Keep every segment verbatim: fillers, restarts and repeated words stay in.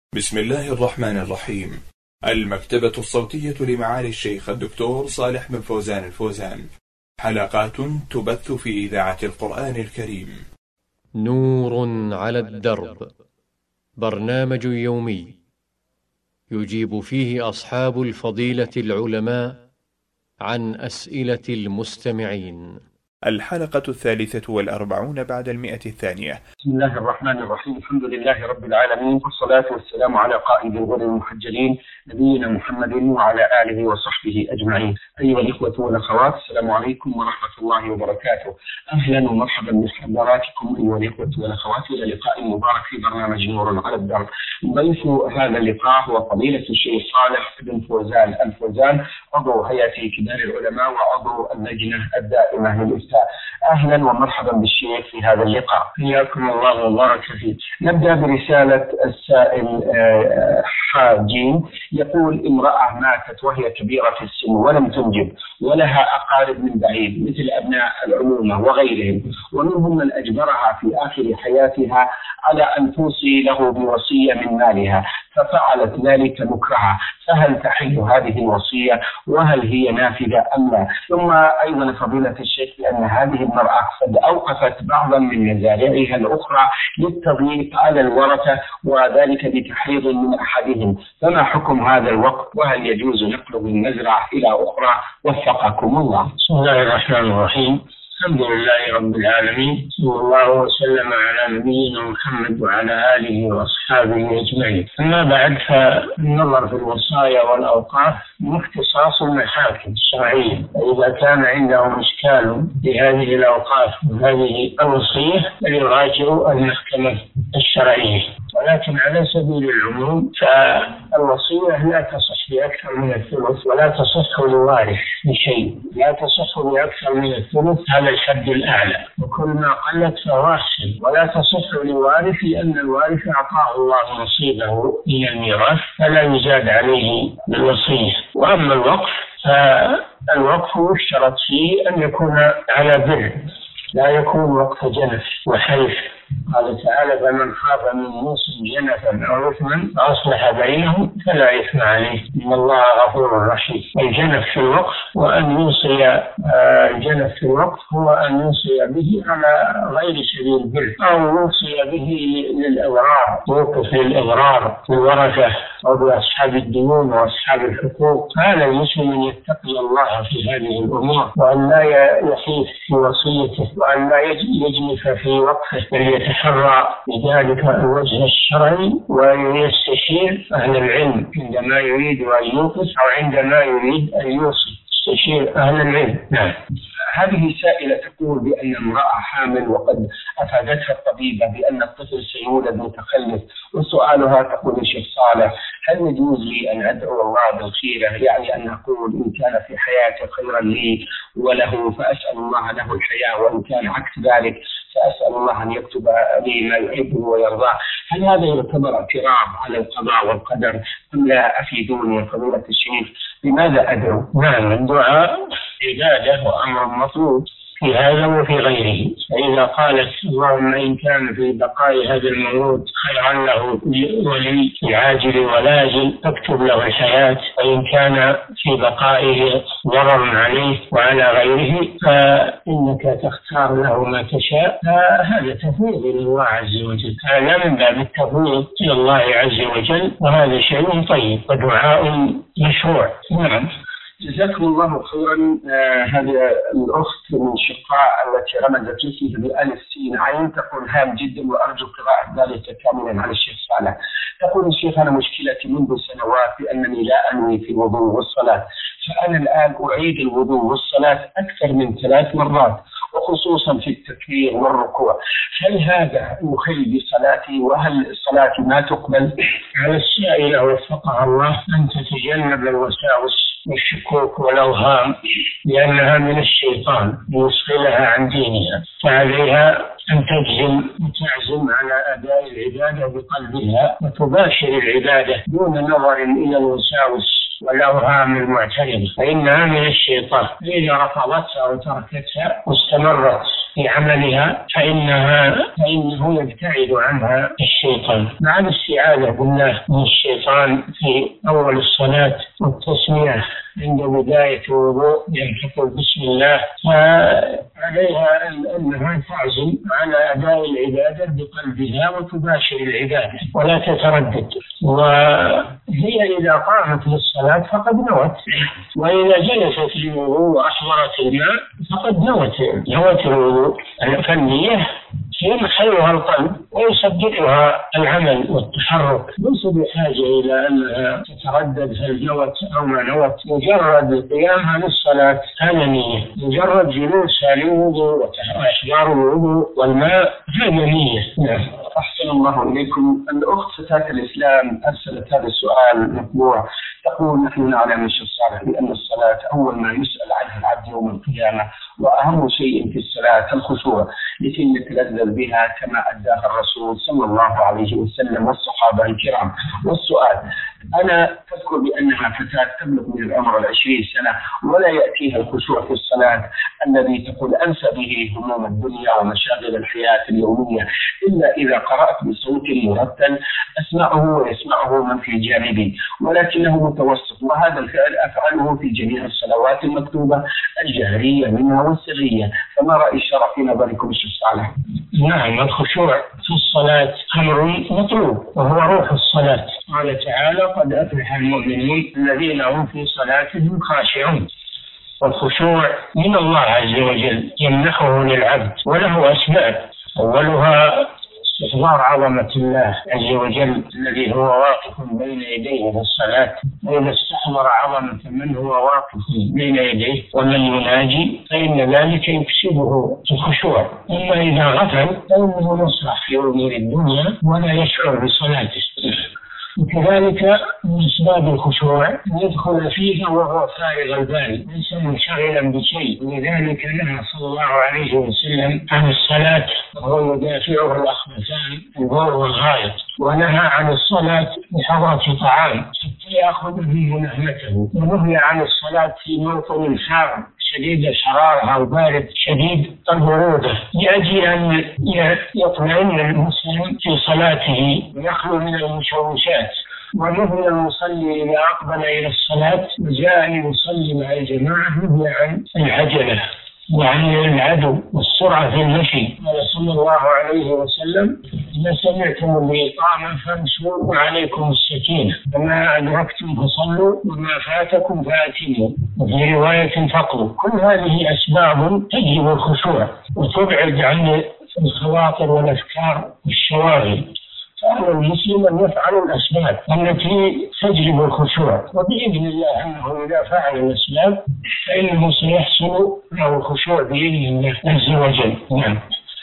بسم الله الرحمن الرحيم. المكتبة الصوتية لمعالي الشيخ الدكتور صالح بن فوزان الفوزان، حلقات تبث في إذاعة القرآن الكريم. نور على الدرب، برنامج يومي يجيب فيه أصحاب الفضيلة العلماء عن أسئلة المستمعين. الحلقة الثالثة والأربعون بعد المئة الثانية. بسم الله الرحمن الرحيم. الحمد لله رب العالمين، والصلاة والسلام على قائد الغر المحجلين نبينا محمد وعلى آله وصحبه أجمعين. أيها الإخوة والأخوات، السلام عليكم ورحمة الله وبركاته. أهلا ومرحبا بحضراتكم أيها الإخوة والأخوات إلى لقاء مبارك في برنامج نور على الدرب. ضيف هذا اللقاء هو فضيلة الشيخ صالح بن فوزان الفوزان، عضو هيئة كبار العلماء وعضو اللجنة الدائمة للإفتاء. أهلا ومرحبا بالشيخ في هذا اللقاء. حياكم الله وبارك فيك. نبدأ برسالة السائل حاجين، يقول: امرأة ماتت وهي كبيرة في السن ولم تنجب ولها أقارب من بعيد مثل أبناء العمومة وغيرهم، ومنهم من أجبرها في آخر حياتها على أن توصي له بوصية من مالها، ففعلت ذلك مكرها، فهل تحل هذه الوصية وهل هي نافذة أم لا؟ ثم أيضا فضيلة الشيخ بأن هذه المرأة قد أوقفت بعضا من مزارعها الأخرى للتضييق على الورثة، وذلك بتحريض من أحدهم، فما حكم هذا الوقف وهل يجوز نقله من مزرعة إلى أخرى؟ وفقكم الله. بسم الله الرحمن الرحيم. الحمد لله رب العالمين، صلى الله وسلم على نبينا محمد وعلى آله وأصحابه أجمعين. أما بعد، فالنظر في الوصايا والأوقاف من اختصاص المحاكم الشرعية، فإذا كان عندهم إشكال بهذه الأوقاف وهذه الوصية فليراجعوا المحكمة الشرعية. ولكن على سبيل العموم فالوصية لا تصح بأكثر من الثلث، ولا تصح لوارث بشيء، لا تصح بأكثر من الثلث، هذا الحد الأعلى، وكل ما قلت فهو أحسن. ولا تصح لوارث لأن الوارث أعطاه الله نصيبه من الميراث فلا يزاد عليه بالوصية. وأما الوقف فالوقف يشترط فيه أن يكون على بر، لا يكون وقف جنف وحلف. قال تعالى: فمن خاف من موص جنفا أو إثما فأصلح بينهم فلا إثم عليه إن الله غفور رحيم. الجنف في الوقف وأن يوصي الجنف في الوقف هو أن يوصي به على غير سبيل البر، أو يوصي به للإضرار، يوقف للإضرار بالورثة أو بأصحاب الديون وأصحاب الحقوق. هذا المسلم أن يتقي الله في هذه الأمور، وأن لا يحيف في وصيته، وأن لا يجنف في وقفه، بل يتحرى بذلك الوجه الشرعي ويستشير أهل العلم عندما يريد أن يوقف أو عندما يريد أن يوصي، يستشير أهل العلم. نعم. هذه سائلة تقول بأن امرأة حامل وقد أفادتها الطبيبة بأن الطفل سيولد متخلف، وسؤالها تقول: الشيخ صالح، هل يجوز لي أن أدعو الله بالخيرة؟ يعني أن أقول إن كان في حياتي خيرا لي وله فأسأل الله له الحياة، وإن كان عكس ذلك فأسأل الله أن يكتب لي ما يحبه ويرضاه. هل هذا يعتبر اعتراض على القضاء والقدر أم لا؟ أفيدوني يا فضيلة الشيخ، لماذا أدعو؟ نعم، الدعاء عبادة وأمر مطلوب في هذا وفي غيره. فإذا قالت: اللهم إن كان في بقاء هذا المولود خيرا له ولي في عاجل ولاجل فاكتب له الحياة، وإن كان في بقائه ضرر عليه وعلى غيره فإنك تختار له ما تشاء، فهذا تفويض إلى الله عز وجل. هذا من باب التفويض إلى الله عز وجل، وهذا شيء طيب ودعاء مشروع. نعم. جزاكم الله خيرا. آه هذه الأخت من شقاء التي رمزت لك بألف سين عين تقول: هام جدا وأرجو قراءة ذلك كاملا على الشيخ صالح. تقول: الشيخ، أنا مشكلتي منذ سنوات بأنني لا أنوي في الوضوء والصلاة، فأنا الآن أعيد الوضوء والصلاة أكثر من ثلاث مرات، وخصوصا في التكبير والركوع. هل هذا يخل بصلاتي؟ وهل صلاتي ما تقبل؟ على السائلة وفقها الله أن تتجنب الوساوس والشكوك والأوهام، لأنها من الشيطان ليشغلها عن دينها، فعليها أن تجزم وتعزم على أداء العبادة بقلبها وتباشر العبادة دون نظر إلى الوساوس والأوهام المعترضة، فإنها من الشيطان. إذا رفضتها وتركتها واستمرت في عملها فإنها فإنه يبتعد عنها الشيطان. مع الاستعاذة بالله من الشيطان في أول الصلاة والتسمية عند بداية الوضوء بأن تقول بسم الله، فعليها أنها تعزم على أداء العبادة بقلبها وتباشر العبادة ولا تتردد. وهي إذا قامت للصلاة فقد نوت، وإذا جلست للوضوء وأحضرت الماء فقد نوت نوت الوضوء. فالنية هي محلها القلب ويصدقها العمل والتحرك، ليس بحاجة إلى أنها تتردد هل نوت أو ما نوت. مجرد قيامها للصلاة هذا نية، مجرد جلوسها للوضوء وإحضار الوضوء والماء هذا نية. نعم. أحسن الله إليكم. الأخت فتاة الإسلام أرسلت هذا السؤال مطبوع، تقول: نحن نعلم من الصالح بأن الصلاة أول ما يسأل عنها العبد يوم القيامة، وأهم شيء في الصلاة الخشوع لكي نتلذذ بها كما أداها الرسول صلى الله عليه وسلم والصحابة الكرام. والسؤال: أنا تذكر بأنها فتاة تبلغ من العمر العشرين سنة ولا يأتيها الخشوع في الصلاة الذي تقول أنسى به هموم الدنيا ومشاغل الحياة اليومية إلا إذا قرأت بصوت مرتل أسمعه ويسمعه من في جانبي، ولكنه متوسط، وهذا الفعل أفعله في جميع الصلوات المكتوبة الجهرية منها والسرية، فما رأي الشرع في نظركم الشيخ صالح؟ نعم، الخشوع في الصلاة أمر مطلوب وهو روح الصلاة. قال تعالى: قد أفلح المؤمنون الذين هم في صلاتهم خاشعون. والخشوع من الله عز وجل يمنحه للعبد، وله أسباب، أولها استحضار عظمة الله عز وجل الذي هو واقف بين يديه في الصلاة، وإذا استحضر عظمة من هو واقف بين يديه ومن يناجي فإن ذلك يكسبه الخشوع. أما إذا غفل فإنه يسرح في أمور الدنيا ولا يشعر بصلاته. وكذلك من أسباب الخشوع أن يدخل فيها وهو فارغ البال ليس منشغلا بشيء، ولذلك نهى صلى الله عليه وسلم عن الصلاة وهو يدافعه الأخبثان البول والغائط، ونهى عن الصلاة بحضرة طعام حتى يأخذ فيه نهمته، ونهي عن الصلاة في موطن حار شديد الحرارة أو بارد شديد البرودة، لأجل أن يطمئن المسلم في صلاته ويخلو من المشوشات. ونهي المصلي إذا أقبل إلى الصلاة وجاء ليصلي مع الجماعة نهي عن العجلة وعن العدو والسرعة في المشي. قال صلى الله عليه وسلم: إذا سمعتم الإقامة فامشوا وعليكم السكينة، فما أدركتم فصلوا وما فاتكم فأتموا، وفي رواية فقروا. كل هذه أسباب تجلب الخشوع وتبعد عن الخواطر والأفكار والشواغل. فعلى المسلم أن يفعل الأسباب التي تجلب الخشوع، وبإذن الله أنه إذا فعل الأسباب فإنه سيحصل له الخشوع بإذن الله عز وجل. نعم.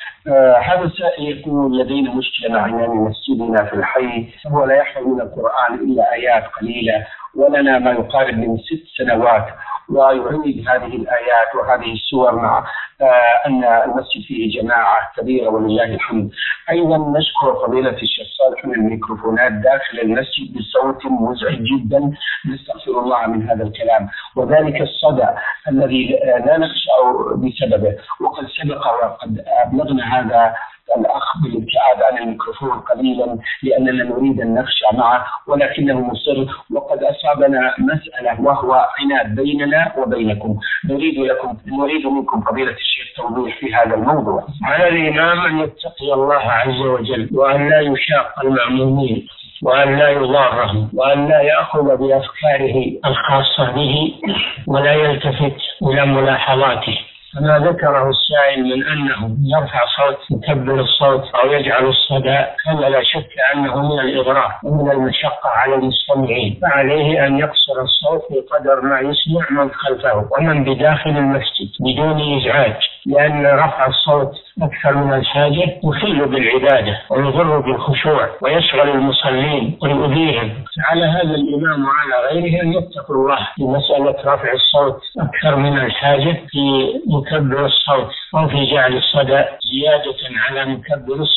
آه هذا السائل يقول: لدينا مشكلة مع إمام مسجدنا في الحي، هو لا يحفظ من القرآن إلا آيات قليلة، ولنا ما يقارب من ست سنوات، ويعيد هذه الآيات وهذه السور مع آه أن المسجد فيه جماعة كبيرة ولله الحمد. أيضا نشكر فضيلة الشيخ صالح من الميكروفونات داخل المسجد بصوت مزعج جدا، نستغفر الله من هذا الكلام، وذلك الصدى الذي لا نخشى بسببه. وقد سبق وقد أبلغنا هذا الأخ بالابتعاد عن الميكروفون قليلا لأننا نريد أن نخشى معه، ولكنه مصر، وقد أصابنا مسألة وهو عناد بيننا وبينكم. نريد لكم نريد منكم فضيلة الشيخ توضيح في هذا الموضوع. على الإمام أن يتقي الله عز وجل، وأن لا يشاق المأمومين، وأن لا يضارهم، وأن لا يأخذ بأفكاره الخاصة به، ولا يلتفت إلى ملاحظاته. فما ذكره السائل من أنه يرفع صوت يكبر الصوت أو يجعل الصدى هذا لا شك أنه من الإغراء ومن المشقة على المستمعين، فعليه أن يقصر الصوت بقدر ما يسمع من خلفه ومن بداخل المسجد بدون إزعاج، لأن رفع الصوت أكثر من الحاجة يخل بالعبادة ويضر بالخشوع ويشغل المصلين ويؤذيهم. فعلى هذا الإمام وعلى غيره أن يتقوا الله في مسألة رفع الصوت أكثر من الحاجة في مكبر الصوت أو في جعل الصدى زيادة على مكبر الصوت.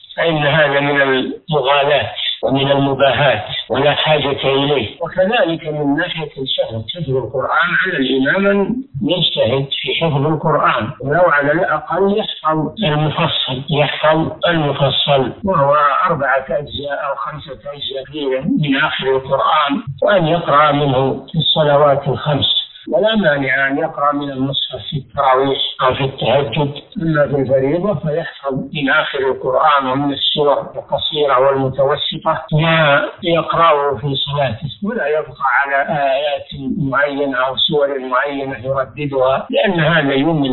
فإن هذا من المغالاة ومن المباهات ولا حاجة إليه. وكذلك من ناحية الشهد حفظ القرآن على الإمام أن يجتهد في حفظ القرآن، ولو على الأقل يحفظ المفصل يحفظ المفصل وهو أربعة أجزاء أو خمسة أجزاء من آخر القرآن، وأن يقرأ منه في الصلوات الخمس، ولا مانع أن يقرأ من المصحف في التراويح أو في التهجد. أما في الفريضة فيحفظ من آخر القرآن ومن السور القصيرة والمتوسطة ما يقرأه في صلاته، ولا يبقى على آيات معينة أو سور معينة يرددها، لأن هذا يمل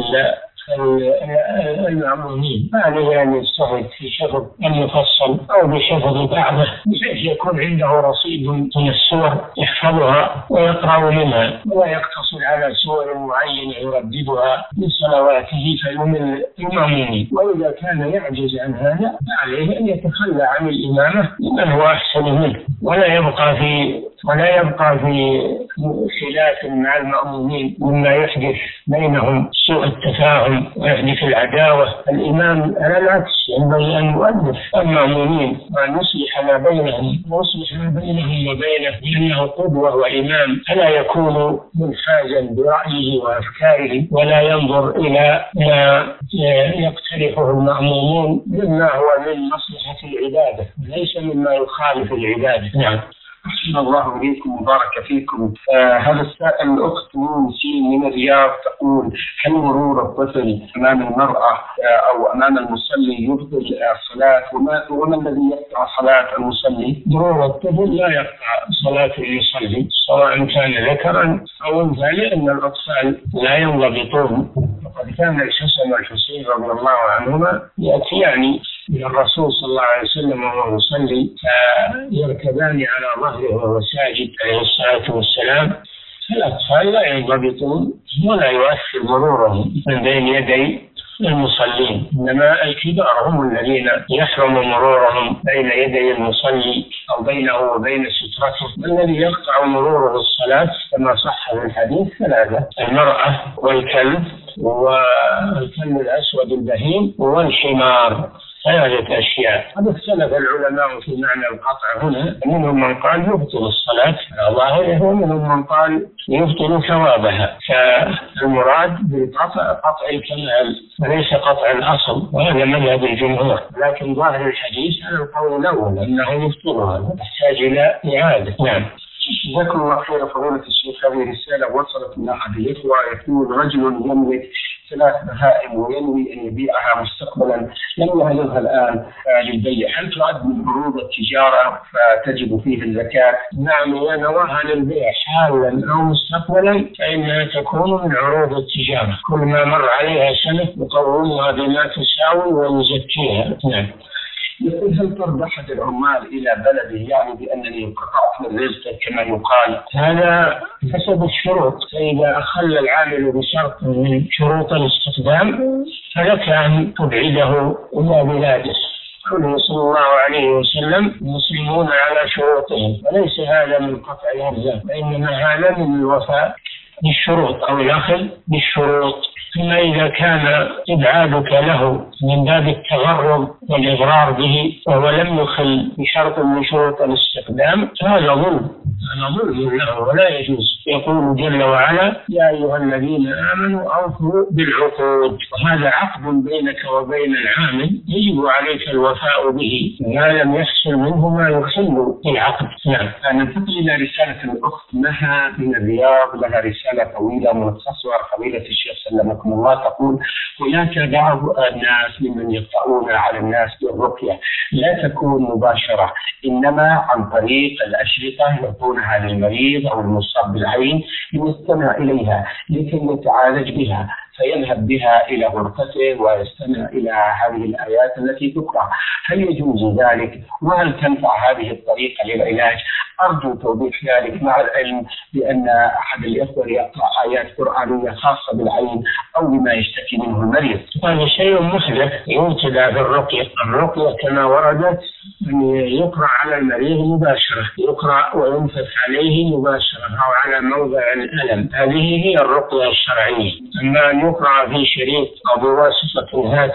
المأمومين. عليه أن يجتهد في حفظ المفصل أو بحفظ بعضه بحيث يكون عنده رصيد من السور يحفظها ويقرأ منها، ولا يقتصر على سور معينة يرددها من صلواته فيمل المأمومين. وإذا كان يعجز عن هذا فعليه أن يتخلى عن الإمامة لمن هو أحسن منه، ولا يبقى في ولا يبقى في خلاف مع المأمومين مما يحدث بينهم سوء التفاهم ويحدث العداوة. الإمام على العكس ينبغي أن يؤلف المأمومين وأن يصلح ما بينهم ويصلح ما بينهم وبينه، لأنه قدوة وإمام، فلا يكون منحازا برأيه وأفكاره ولا ينظر إلى ما يقترحه المأمومون مما هو من مصلحة العبادة وليس مما يخالف العبادة. نعم. أحسن الله إليكم وبارك فيكم. آه هذا السائل الأخت نسيم من الرياض تقول: هل مرور الطفل أمام المرأة آه أو أمام المصلي يبطل الصلاة؟ وما, وما الذي يقطع صلاة المصلي؟ مرور الطفل لا يقطع صلاة المصلي سواء كان ذكرا أو أنثى، لأن الأطفال لا ينضبطون. وقد كان الحسن والحسين رضي الله عنهما يأتيان من الرسول صلى الله عليه وسلم وهو يصلي فيركبان على ظهره وهو ساجد عليه الصلاة والسلام، فالأطفال لا ينضبطون ولا يؤثر مرورهم من بين يدي المصلين، إنما الكبار هم الذين يحرم مرورهم بين يدي المصلي أو بينه وبين سترته. الذي يقطع مروره الصلاة كما صح في الحديث ثلاثة: المرأة والكلب والكلب الأسود البهيم والحمار، ثلاثة أشياء. قد اختلف العلماء في معنى القطع هنا، منهم من قال يبطل الصلاة على ظاهره ومنهم من قال يبطل ثوابها، فالمراد بالقطع قطع الكمال وليس قطع الأصل، وهذا مذهب الجمهور، لكن ظاهر الحديث على القول الأول أنه يبطلها يحتاج إلى إعادة. نعم. جزاكم الله خير فضيلة الشيخ. هذه رسالة وصلت من أحد الإخوة يقول: رجل يملك ثلاث بهائم وينوي أن يبيعها مستقبلا لم يهلها الآن للبيع، هل تعد من عروض التجارة فتجب فيه الزكاة؟ نعم، إذا نواها للبيع حالا أو مستقبلا فإنها تكون من عروض التجارة، كل ما مر عليها سنة يقومها بما تساوي ويزكيها. نعم. يقول: هل طرد أحد العمال إلى بلده يعني بأنني انقطعت من رزقه كما يقال؟ هذا حسب الشروط، فإذا أخل العامل بشرط من شروط الاستخدام فلك أن تبعده إلى بلاده. قوله صلى الله عليه وسلم: المسلمون على شروطهم، وليس هذا من قطع الأرزاق، وإنما هذا من الوفاء بالشروط أو الأخذ بالشروط. ثم إذا كان إبعادك له من باب التغرب والإضرار به وهو لم يخل بشرط من شروط الاستخدام فهذا ظلم، هذا ظلم له ولا يجوز. يقول جل وعلا: يا أيها الذين آمنوا أوفوا بالعقود، وهذا عقد بينك وبين العامل يجب عليك الوفاء به ما لم يحصل منه ما يخل بالعقد. نعم. ننتقل إلى رسالة الأخت مها من الرياض، لها رسالة طويلة مختصرة. فضيلة الشيخ سلمكم الله تقول: هناك بعض الناس ممن يقطعون على الناس بالرقية لا تكون مباشرة، إنما عن طريق الأشرطة يعطونها للمريض أو المصاب بالعين ليستمع إليها لكي يتعالج بها، فيذهب بها إلى غرفته ويستمع إلى هذه الآيات التي تقرأ. هل يجوز ذلك؟ وهل تنفع هذه الطريقة للعلاج؟ أرجو توضيح ذلك مع العلم بأن أحد الإخوة يقرأ آيات قرآنية خاصة بالعين أو بما يشتكي منه المريض. هذا شيء محدث يبتدأ بالرقية. الرقية كما وردت أن يقرأ على المريض مباشرة، يقرأ وينفث عليه مباشرة أو على موضع الألم، هذه هي الرقية الشرعية. أما أن يقرأ في شريط أو بواسطة هاتف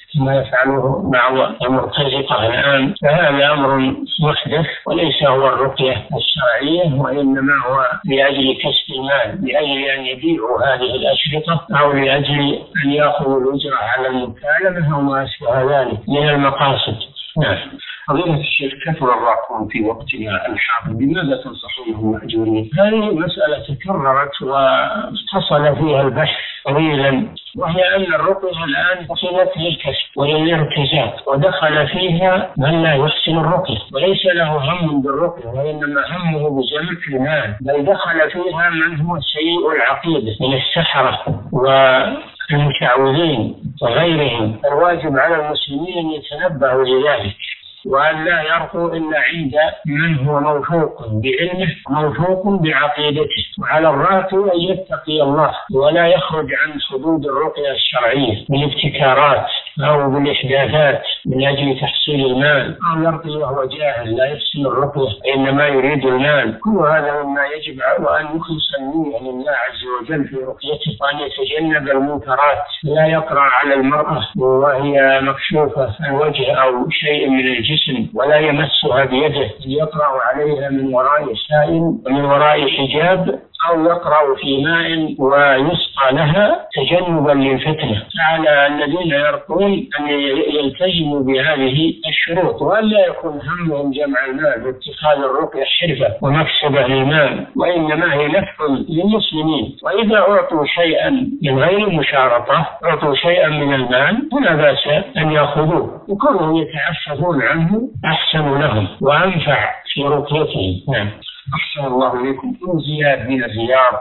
كما يفعله بعض المرتزقة الآن، فهذا أمر محدث وليس هو الرقية الشرعية، وإنما هو لأجل كسب المال، لأجل أن يبيعوا هذه الأشرطة أو لأجل أن يأخذوا الأجرة على المكالمة أو ما أشبه ذلك من المقاصد. نعم. فضيلة الشيخ، كثر الراقون في وقتنا الحاضر، بماذا تنصحونهم مأجورين؟ هذه مسألة تكررت واتصل فيها البحث طويلا، وهي أن الرقية الآن وصلت للكسب وللارتزاق، ودخل فيها من لا يحسن الرقية وليس له هم بالرقية وإنما همه بجمع المال، بل دخل فيها من هو سيء العقيدة من السحرة والمشعوذين وغيرهم. الواجب على المسلمين أن يتنبهوا لذلك، وأن لا يرقوا إلا عند من هو موثوق بعلمه موثوق بعقيدته، وعلى الراقي أن يتقي الله ولا يخرج عن حدود الرقية الشرعية بالابتكارات أو بالإحداثات من أجل تحصيل المال، أو يرقي وهو جاهل لا يحسن الرقية إنما يريد المال. كل هذا مما يجب وأن يخلص النية لله عز وجل في رقيته، وأن يتجنب المنكرات، لا يقرأ على المرأة وهي مكشوفة الوجه أو شيء من الجسم ولا يمسها بيده، يقرأ عليها من وراء سائل ومن وراء حجاب، أو يقرأ في ماء ويسقى لها تجنبا للفتنة. على الذين يرقون أن يلتزموا بهذه الشروط، وأن لا يكون همهم جمع المال واتخاذ الرقية حرفة ومكسبة للمال، وإنما هي نفع للمسلمين. وإذا أعطوا شيئا من غير مشارطة، أعطوا شيئا من المال، فلا بأس أن يأخذوه، وكونهم يتعففون عنه أحسن لهم وأنفع في رقيتهم. نعم. أحسن الله إليكم. أم زياد من الرياض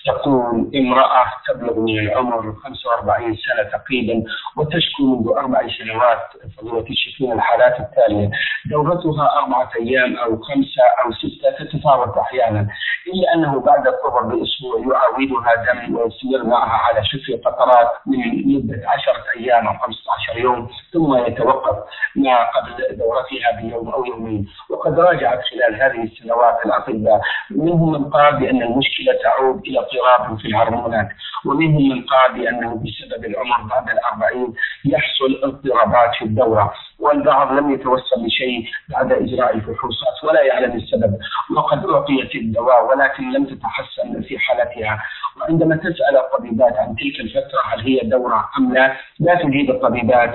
تقول: امرأة تبلغ من العمر خمسة وأربعين سنة تقريبا، وتشكو منذ أربع سنوات فضيلة الشيخ من الحالات التالية: دورتها أربعة أيام أو خمسة أو ستة، تتفاوت أحيانا، إلا أنه بعد الطهر بأسبوع يعاودها دم ويستمر معها على شكل قطرات من مدة عشرة أيام أو خمسة عشر يوم، ثم يتوقف ما قبل دورتها بيوم أو يومين. وقد راجعت خلال هذه السنوات الأطباء، منهم من قال بأن المشكلة تعود إلى اضطراب في الهرمونات، ومنهم من قال بأنه بسبب العمر بعد الأربعين يحصل اضطرابات في الدورة، والبعض لم يتوصل لشيء بعد إجراء الفحوصات ولا يعلم السبب، وقد أعطيت الدواء ولكن لم تتحسن في حالتها. وعندما تسأل الطبيبات عن تلك الفترة هل هي دورة أم لا، لا تجيب الطبيبات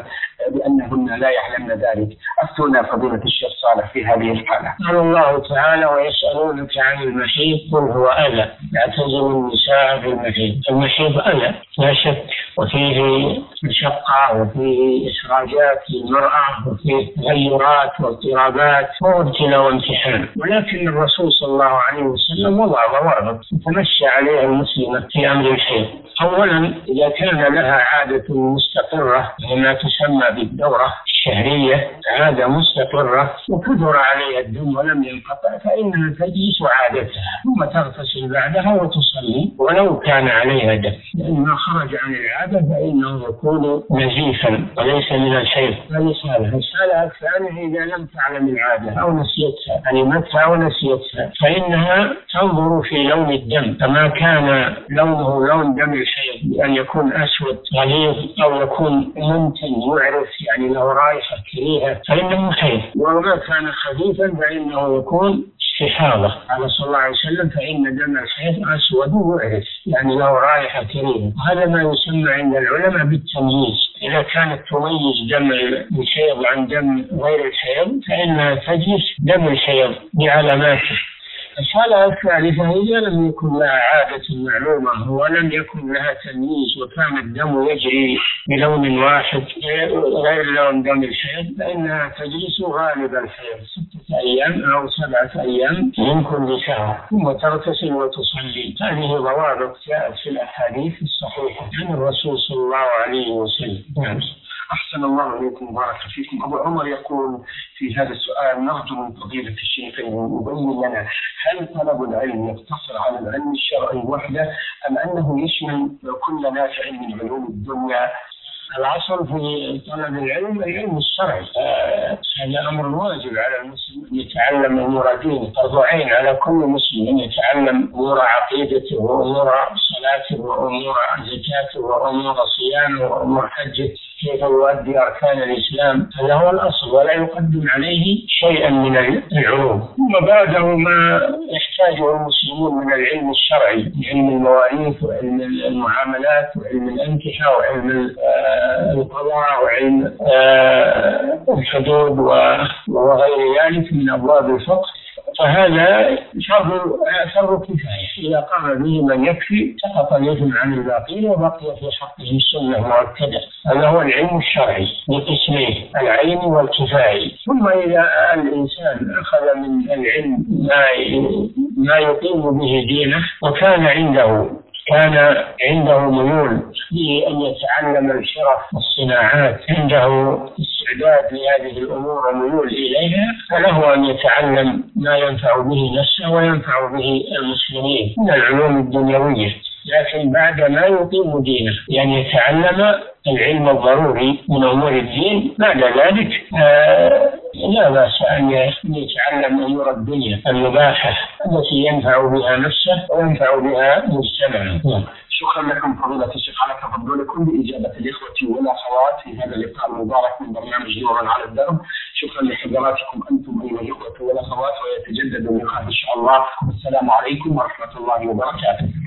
بأنهن لا يعلمن ذلك. أفتونا فضيلة الشيخ صالح في هذه الحالة. قال الله تعالى: ويسألونك عن المحيض قل هو أذى يعتزل النساء في المحيض. المحيض أذى لا شك، وفيه مشقة وفيه إخراجات للمرأة وفيه تغيرات واضطرابات وابتلاء وامتحان، ولكن الرسول صلى الله عليه وسلم وضع ضوابط تمشي عليها المسلمة في أمر الحيض. أولا، إذا كان لها عادة مستقرة ما تسمى بالدورة الشهرية، عادة مستقرة وكثر عليها الدم ولم ينقطع، فإنها تجلس عادتها ثم تغتسل بعدها وتصلي ولو كان عليها دم، لأن ما خرج عن العادة فإنه يكون نزيفا وليس من الحيض. رسالة رسالة الثانية: إذا لم تعلم العادة أو نسيتها، علمتها أو نسيتها، فإنها تنظر في لون الدم، فما كان لونه لون دم الحيض بأن يكون أسود غليظ أو يكون منتن يعرف يعني له رائحة كريهة فإنه حيض، وما كان خفيفا فإنه يكون استحاضة. على صلى الله عليه وسلم: فإن دم الحيض أسود يعرف يعني له رائحة كريهة. هذا ما يسمى عند العلماء بالتمييز. إذا كانت تميز دم الحيض عن دم غير الحيض فإنها تجلس دم الحيض بعلاماته. الحالة الثالثة: إذا لم يكن لها عادة معلومة ولم يكن لها تمييز وكان الدم يجري بلون واحد غير لون دم الحيض، فإنها تجلس غالب الحيض ستة أيام أو سبعة أيام من كل شهر ثم تغتسل وتصلي. هذه ضوابط جاءت في الأحاديث الصحيحة عن الرسول صلى الله عليه وسلم. أحسن الله إليكم وبارك فيكم. أبو عمر يقول في هذا السؤال: نرجو من فضيلة الشيخ أن يبين لنا هل طلب العلم يقتصر على العلم الشرعي وحده أم أنه يشمل كل نافع من علوم الدنيا الأصل في طلب العلم العلم الشرعي، هذا أمر واجب على المسلم أن يتعلم أمور دينه، فرض عين على كل مسلم أن يتعلم أمور عقيدته وأمور صلاته وأمور زكاته وأمور صيامه وأمور حجه، كيف يؤدي أركان الإسلام، هذا هو الأصل، ولا يقدم عليه شيئا من العلوم. ثم بعده ما يحتاجه المسلمون من العلم الشرعي، علم المواريث وعلم المعاملات وعلم الأنكحة وعلم القضاء وعلم الحدود وغير ذلك من أبواب الفقه، فهذا فرض فرض كفاية، إذا قام به من يكفي سقط الإثم عن الباقين وبقي في حقه السنة مؤكدة. هذا هو العلم الشرعي بقسميه، العين والكفاية. ثم إذا الإنسان أخذ من العلم ما ما يقيم به دينه وكان عنده كان عنده ميول بأن يتعلم الحرف والصناعات، عنده استعداد لهذه الأمور وميول إليها، فله أن يتعلم ما ينفع به نفسه وينفع به المسلمين من العلوم الدنيوية، لكن بعد ما يقيم دينه، يعني يتعلم العلم الضروري من أمور الدين. بعد ذلك آه لا بأس أن يتعلم أمور الدنيا المباحة التي ينفع بها نفسه وينفع بها مجتمعه. شكرا لكم فضيلة الشيخ على تفضلكم بإجابة الإخوة والأخوات في هذا اللقاء المبارك من برنامج نور على الدرب. شكرا لحضراتكم أنتم أيها الإخوة والأخوات، ويتجدد اللقاء إن شاء الله. والسلام عليكم ورحمة الله وبركاته.